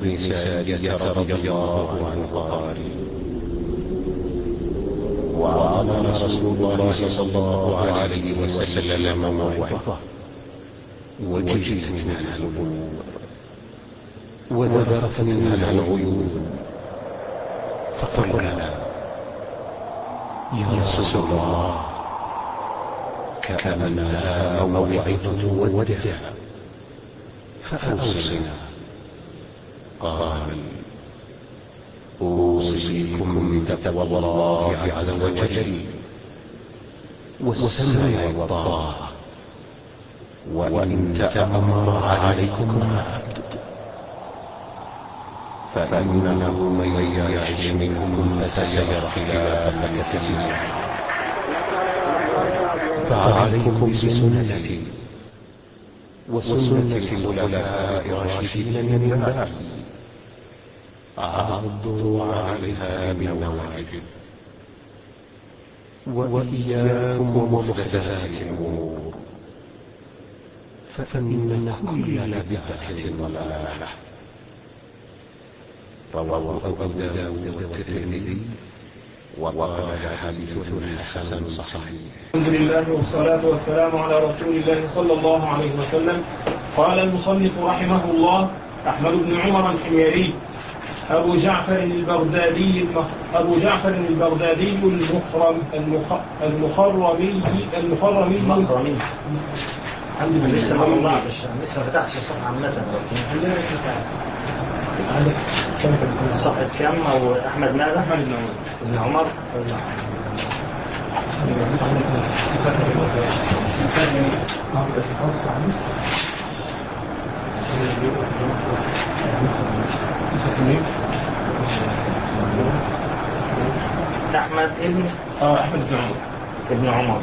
بن سارية رضي الله عنه قال: وعظنا رسول الله صلى الله عليه وسلم موعظة وجلت منها القلوب وذرفت منها العيون، فقلنا: يا رسول الله، كأنها موعظة ودع، فأوصنا. قال: أوصيكم بتقوى الله عز وجل والسمع والطاعة، وإن تأمر عليكم عبد، فإنه من يعش منكم فسيرى اختلافا كثيرا، فعليكم بسنتي وسنة الخلفاء الراشدين من بعدي، عضوا عليها بالنواجذ، وإياكم ومحدثات الأمور، فإن كل بدعة ضلالة. رواه أبو داود والترمذي وقال حديث حسن صحيح. الحمد لله والصلاة والسلام على رسول الله صلى الله عليه وسلم. قال المصنف رحمه الله: أحمد بن عمر الحميري أبو جعفر البغدادي المخرمي. لسه ما الله لسه فتحش الصفحة عامة، صفحة كم؟ أو أحمد ماذا؟ أحمد بن عمر. أحمد بن عمر.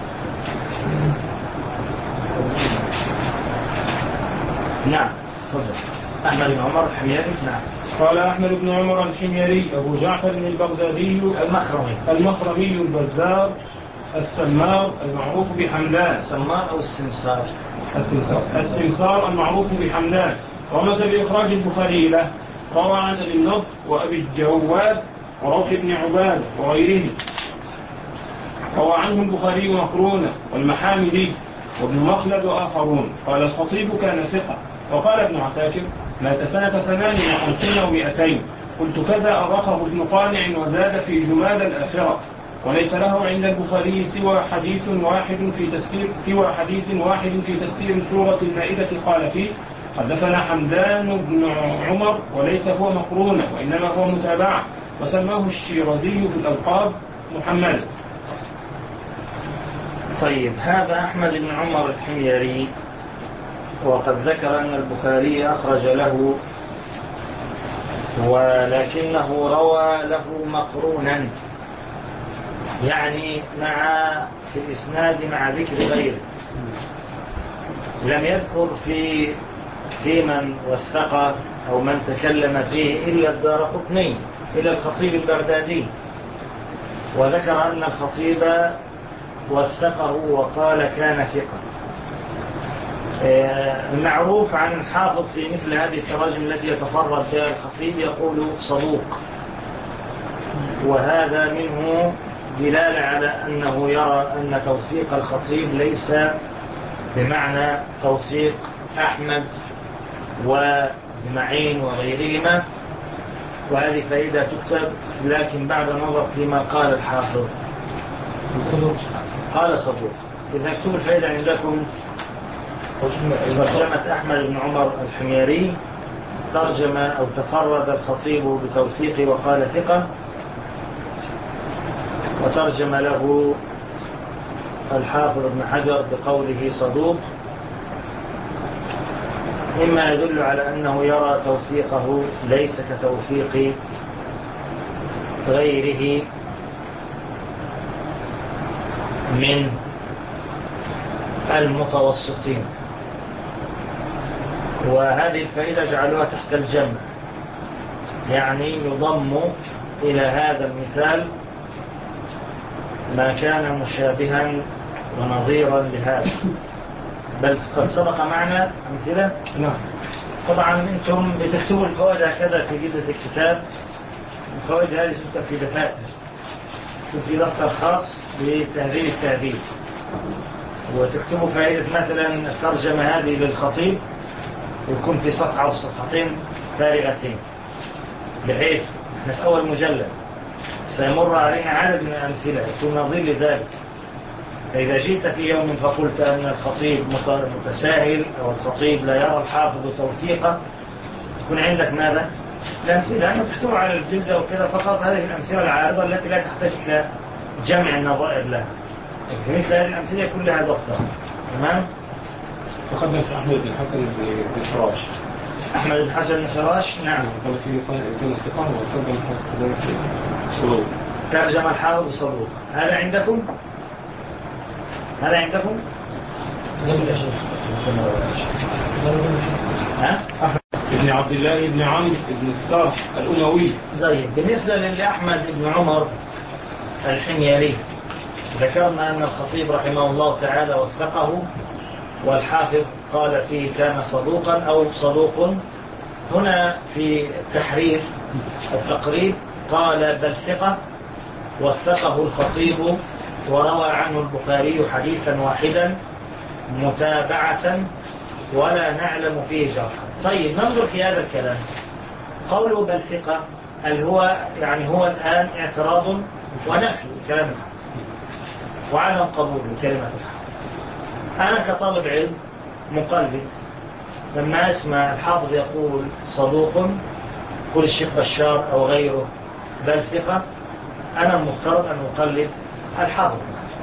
نعم، تفضل. أحمد بن عمر الحميري. نعم. قال أحمد بن عمر الحميري أبو جعفر البغدادي المخرمي البزار السمار المعروف بحمدان. السمار أو السمسار؟ السمسار المعروف بحمدان. رمز بإخراج البخاري له. روى عن أبي النضر وأبي الجواد وروح بن عباد وغيره. روى عنه البخاري مقرونة والمحامدي وابن مخلد وآخرون. قال الخطيب: كان ثقة. وقال ابن عساكر: مات سنة 58 و200. قلت كذا أرخه ابن قانع وزاد في جماد الآخرة. وليس له عند البخاري سوى حديث واحد في تفسير سورة المائدة قال فيه: حدثنا حمدان بن عمر، وليس هو مقرونة وإنما هو متابعة، وسماه الشيرازي في الألقاب محمد. طيب، هذا أحمد بن عمر الحميري، وقد ذكر أن البخاري أخرج له، ولكنه روى له مقرونا، يعني في الإسناد مع ذكر غيره. لم يذكر في من وثقه أو من تكلم فيه إلا الدارقطني، إلا الخطيب البغدادي، وذكر أن الخطيب وثقه وقال كان ثقة. المعروف عن الحافظ في مثل هذه التراجم التي يتفرد بها الخطيب يقول صدوق، وهذا منه دلالة على أنه يرى أن توثيق الخطيب ليس بمعنى توثيق أحمد ومعين وغيرهما، وهذه فائدة تكتب، لكن بعد نظر فيما قال الحافظ قال صدوق. إذا اكتب الفائدة عندكم ترجمة أحمد بن عمر الحميري، ترجمة أو تفرد الخطيب بتوثيق وقال ثقة، وترجم له الحافظ ابن حجر بقوله صدوق، مما يدل على أنه يرى توثيقه ليس كتوثيق غيره من المتوسطين. وهذه الفائدة جعلوها تحت الجمع، يعني يضم إلى هذا المثال ما كان مشابها ونظيرا لهذا، بل قد سبق معنا أمثلة. نعم. طبعا أنتم بتكتبوا الفوائد هكذا في جلدة الكتاب. الفوائد هذه تكتب في دفاتر، في دفتر خاص بتهذيب التهذيب، وتكتبوا فائدة مثلا الترجمة هذه للخطيب ويكون في صفحة أو صفحتين فارغتين، بحيث في أول مجلد سيمر علينا عدد من الأمثلة يكون نظير لذلك. فإذا جئت في يوم فقلت أن الخطيب متساهل أو الخطيب لا يرى الحافظ توثيقه، يكون عندك ماذا؟ الأمثلة أنه تكتب على الجلدة وكذا فقط. هذه الأمثلة العارضة التي لا تحتاج إلى جمع النظائر لها. مثل هذه الأمثلة كلها دكتور. تمام؟ تقدم في أحمد بن حسن بن فراش. أحمد بن حسن بن فراش، نعم. قال في كان الثقة وترجم الحافظ صدوق. ترجم الحافظ صدوق. هذا عندكم؟ هذا عندكم؟ ها؟ ابن عبد الله ابن عمرو ابن السرح الأموي. طيب، بالنسبة لأحمد بن عمر الحميري ذكرنا أن الخطيب رحمه الله تعالى وثقه، والحافظ قال فيه كان صدوقا أو صدوق. هنا في التحرير التقريب قال بل ثقة، وثقه الخطيب وروى عنه البخاري حديثا واحدا متابعة ولا نعلم فيه جرحا. طيب، ننظر في هذا الكلام. قوله بل ثقة هل هو يعني هو الآن اعتراض ونفي كلام الحق وعدم قبول لكلمة الحق. أنا كطالب علم مقلد لما أسمع الحافظ يقول صدوق، قل الشيخ بشار أو غيره بل ثقة، أنا مفترض أن أقلد الحافظ.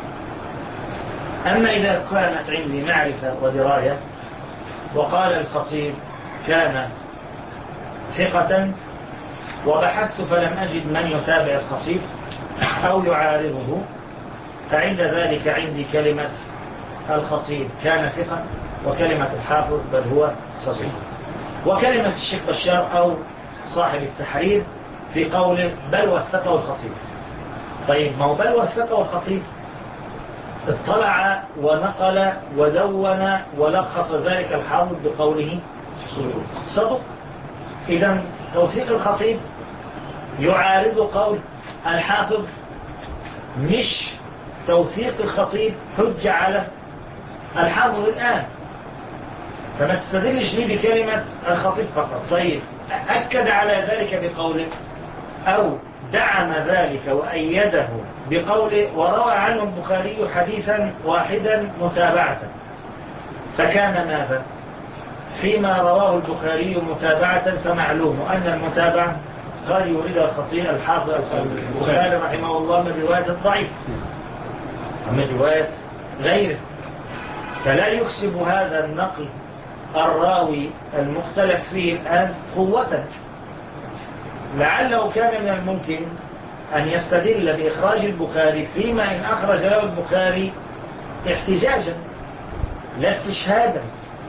أما إذا كانت عندي معرفة ودراية وقال الخطيب كان ثقة وبحثت فلم أجد من يتابع الخطيب أو يعارضه، فعند ذلك عندي كلمة الخطيب كان ثقة وكلمة الحافظ بل هو صدوق، وكلمة الشيخ بشار أو صاحب التحرير في قوله بل وثقه الخطيب. طيب، ما هو بل وثقه الخطيب اطلع ونقل ودون ولخص ذلك الحافظ بقوله صدوق. إذن توثيق الخطيب يعارض قول الحافظ، مش توثيق الخطيب حجة على الحافظ الآن. فما تستدلش لي بكلمة الخطيب فقط. طيب، أكد على ذلك بقوله أو دعم ذلك وأيده بقوله وروى عنه البخاري حديثا واحدا متابعة. فكان ماذا؟ فيما رواه البخاري متابعة فمعلوم أن المتابعة قد يريد الخطيب الحافظ البخاري رحمه الله من رواية الضعيف ومن رواية غيره، فلا يكسب هذا النقل الراوي المختلف فيه الآن قوة. لعله كان من الممكن أن يستدل بإخراج البخاري فيما إن أخرج له البخاري احتجاجا لا استشهادا،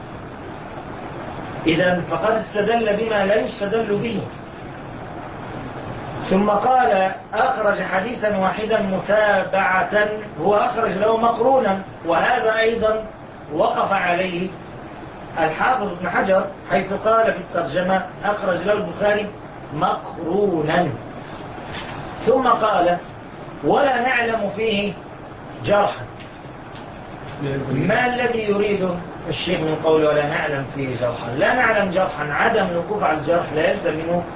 إذن فقد استدل بما لا يستدل به. ثم قال أخرج حديثا واحدا متابعة، هو أخرج له مقرونا، وهذا أيضا وقف عليه الحافظ ابن حجر حيث قال في الترجمة أخرج له البخاري مقرونا. ثم قال ولا نعلم فيه جرحا. ما الذي يريد الشيخ من قوله ولا نعلم فيه جرحا؟ لا نعلم جرحا، عدم الوقوف على الجرح لا يلزم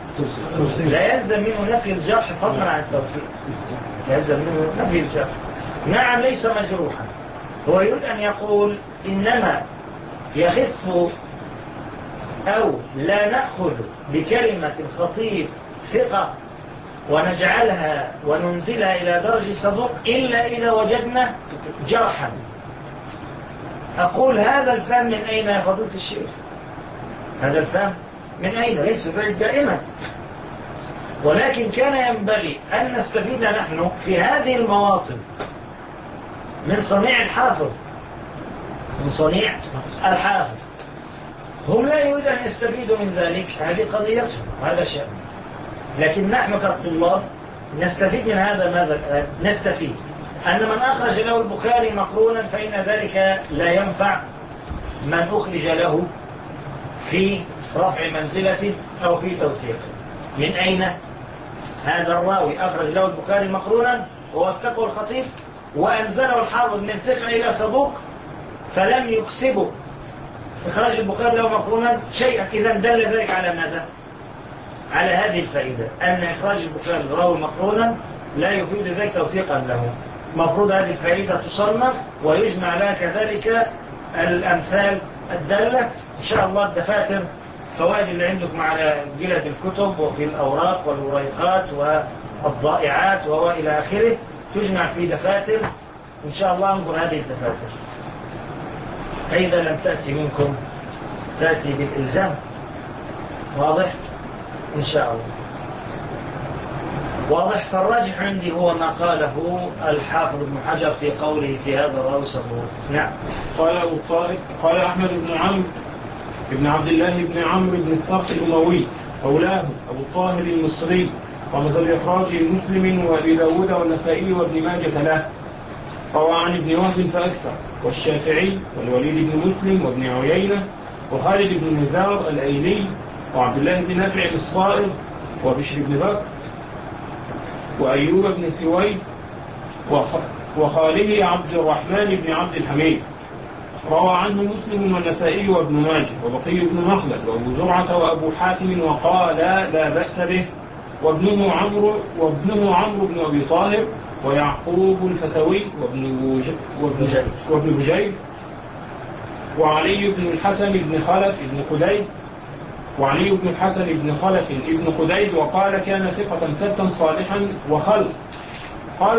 منه نفي الجرح فضلا عن التوثيق، لا يلزم منه نفي الجرح. نعم ليس مجروحا، هو يريد أن يقول إنما يخف أو لا نأخذ بكلمة الخطيب ثقة ونجعلها وننزلها إلى درجة صدوق إلا إذا وجدنا جرحا. أقول هذا الفهم من أين يا فضيلة الشيخ؟ هذا الفهم من أين؟ ليس بعيد دائما، ولكن كان ينبغي أن نستفيد نحن في هذه المواطن من صنيع الحافظ، من صنيع الحافظ. هم لا يريد أن يستفيدوا من ذلك، هذه قضيتهم وهذا شأن. لكن نحن كالطلاب نستفيد من هذا. ماذا الآن؟ نستفيد أن من أخرج له البخاري مقرونا فإن ذلك لا ينفع من أخرج له في رفع منزلته أو في توثيقه. من أين؟ هذا الراوي أخرج له البخاري مقرونا ووثقه الخطيب وأنزله الحافظ من ثقة إلى صدوق، فلم يكسبه إخراج البخاري له مقرونا شيئا. إذا دل ذلك على ماذا؟ على هذه الفائدة، أن إخراج البخاري راوي مقرونا لا يفيد ذلك توثيقا له. مفروض هذه الفائدة تصنف ويجمع لها كذلك الأمثال الدالة إن شاء الله. الدفاتر فوائد اللي عندكم على جلد الكتب وفي الأوراق والوريقات والضائعات وإلى آخره تجمع في دفاتر إن شاء الله. انظر هذه الدفاتر، فإذا لم تأتي منكم تأتي بالإلزام. واضح إن شاء الله؟ واضح. فالراجح عندي هو ما قاله الحافظ ابن حجر في قوله في هذا الراوي صدوق. نعم. قال أبو الطائف قال أحمد بن عمرو بن عبد الله بن عمرو بن الصرح الأموي أولاه أبو الطاهر المصري، ومثل إخراج مسلم وأبي داود والنسائي وابن ماجة له. روى عن ابن وهب فأكثر، والشافعي والوليد بن مسلم وابن عيينة وخالد بن نزار الأيلي وعبد الله بن نافع الصائغ وبشر بن بكر وأيوب بن سويد وخاله عبد الرحمن بن عبد الحميد. روى عنه مسلم والنسائي وابن ماجه وبقي بن مخلد وابو زرعة وأبو حاتم وقال لا بأس به، وابنه عمرو بن أبي طاهر ويعقوب الفسوي وابن بجيل وعلي بن الحسن بن خلف بن قديد وعلي بن الحسن بن خلف بن قديد وقال كان ثقة ثبتا صالحا وخلق. قال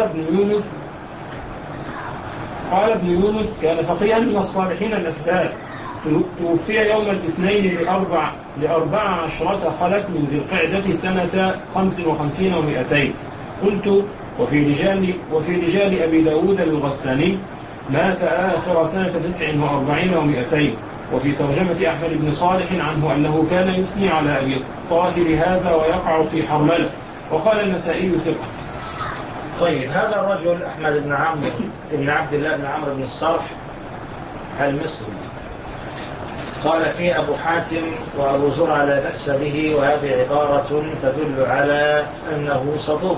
ابن يونس كان فقيها من الصالحين الأثبات، توفي يوم الاثنين ل14 خلف من ذي القعدة سنة 55 و200. قلت وفي رجال أبي داود الغساني مات آخر سنة 49 و200. وفي ترجمة أحمد بن صالح عنه أنه كان يثني على أبي الطاهر هذا ويقع في حرملة. وقال النسائي ثقة. طيب، هذا الرجل أحمد بن عمرو بن عبد الله بن عمرو بن الصرح المصري قال فيه أبو حاتم وأبو زرعة لا بأس به، وهذه عبارة تدل على أنه صدوق.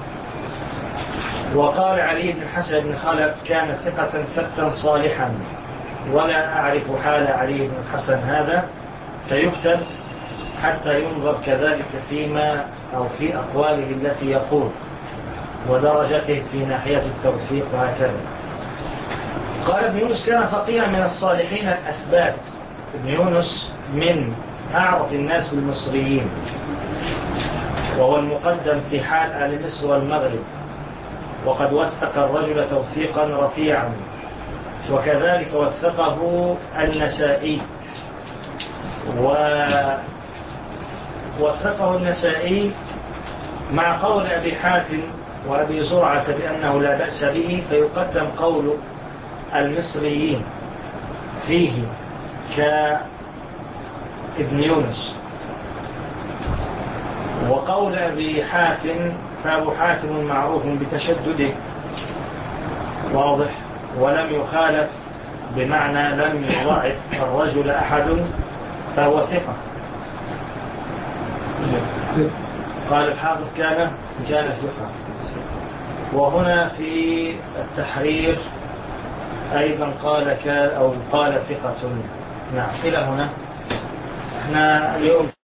وقال علي بن حسن بن خلف كان ثقة ثبتا صالحا، ولا أعرف حال علي بن الحسن هذا، فيكتب حتى ينظر كذلك فيما أو في أقواله التي يقول ودرجته في ناحية التوثيق وهكذا. قال ابن يونس كان فقيها من الصالحين الأثبات. ابن يونس من أعرف الناس المصريين، وهو المقدم في حال آل مصر والمغرب، وقد وثق الرجل توثيقا رفيعا، وكذلك وثقه النسائي. ووثقه النسائي مع قول أبي حاتم وأبي زرعة بأنه لا بأس به، فيقدم قول المصريين فيه كابن يونس. وقول أبي حاتم فأبو حاتم معروف بتشدده، واضح، ولم يخالف بمعنى لم يضعف الرجل أحد، فهو ثقة. قال الحافظ كان ثقة. وهنا في التحرير أيضا قال ثقة. نعم، إلى هنا احنا اليوم